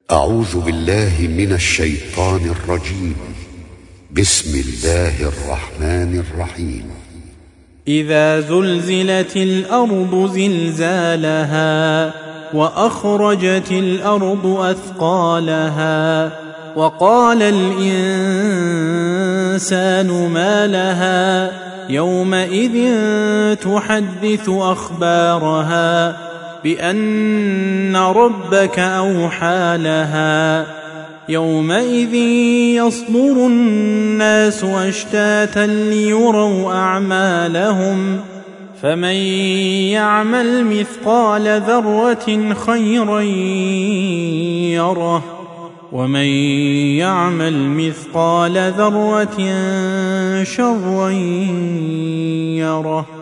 أعوذ بالله من الشيطان الرجيم. بسم الله الرحمن الرحيم. إذا زلزلت الأرض زلزالها وأخرجت الأرض أثقالها وقال الإنسان ما لها يومئذ تحدث أخبارها بأن ربك أوحى لها يومئذ يصدر الناس أشتاتا ليروا أعمالهم فمن يعمل مثقال ذرة خيرا يره ومن يعمل مثقال ذرة شرا يره.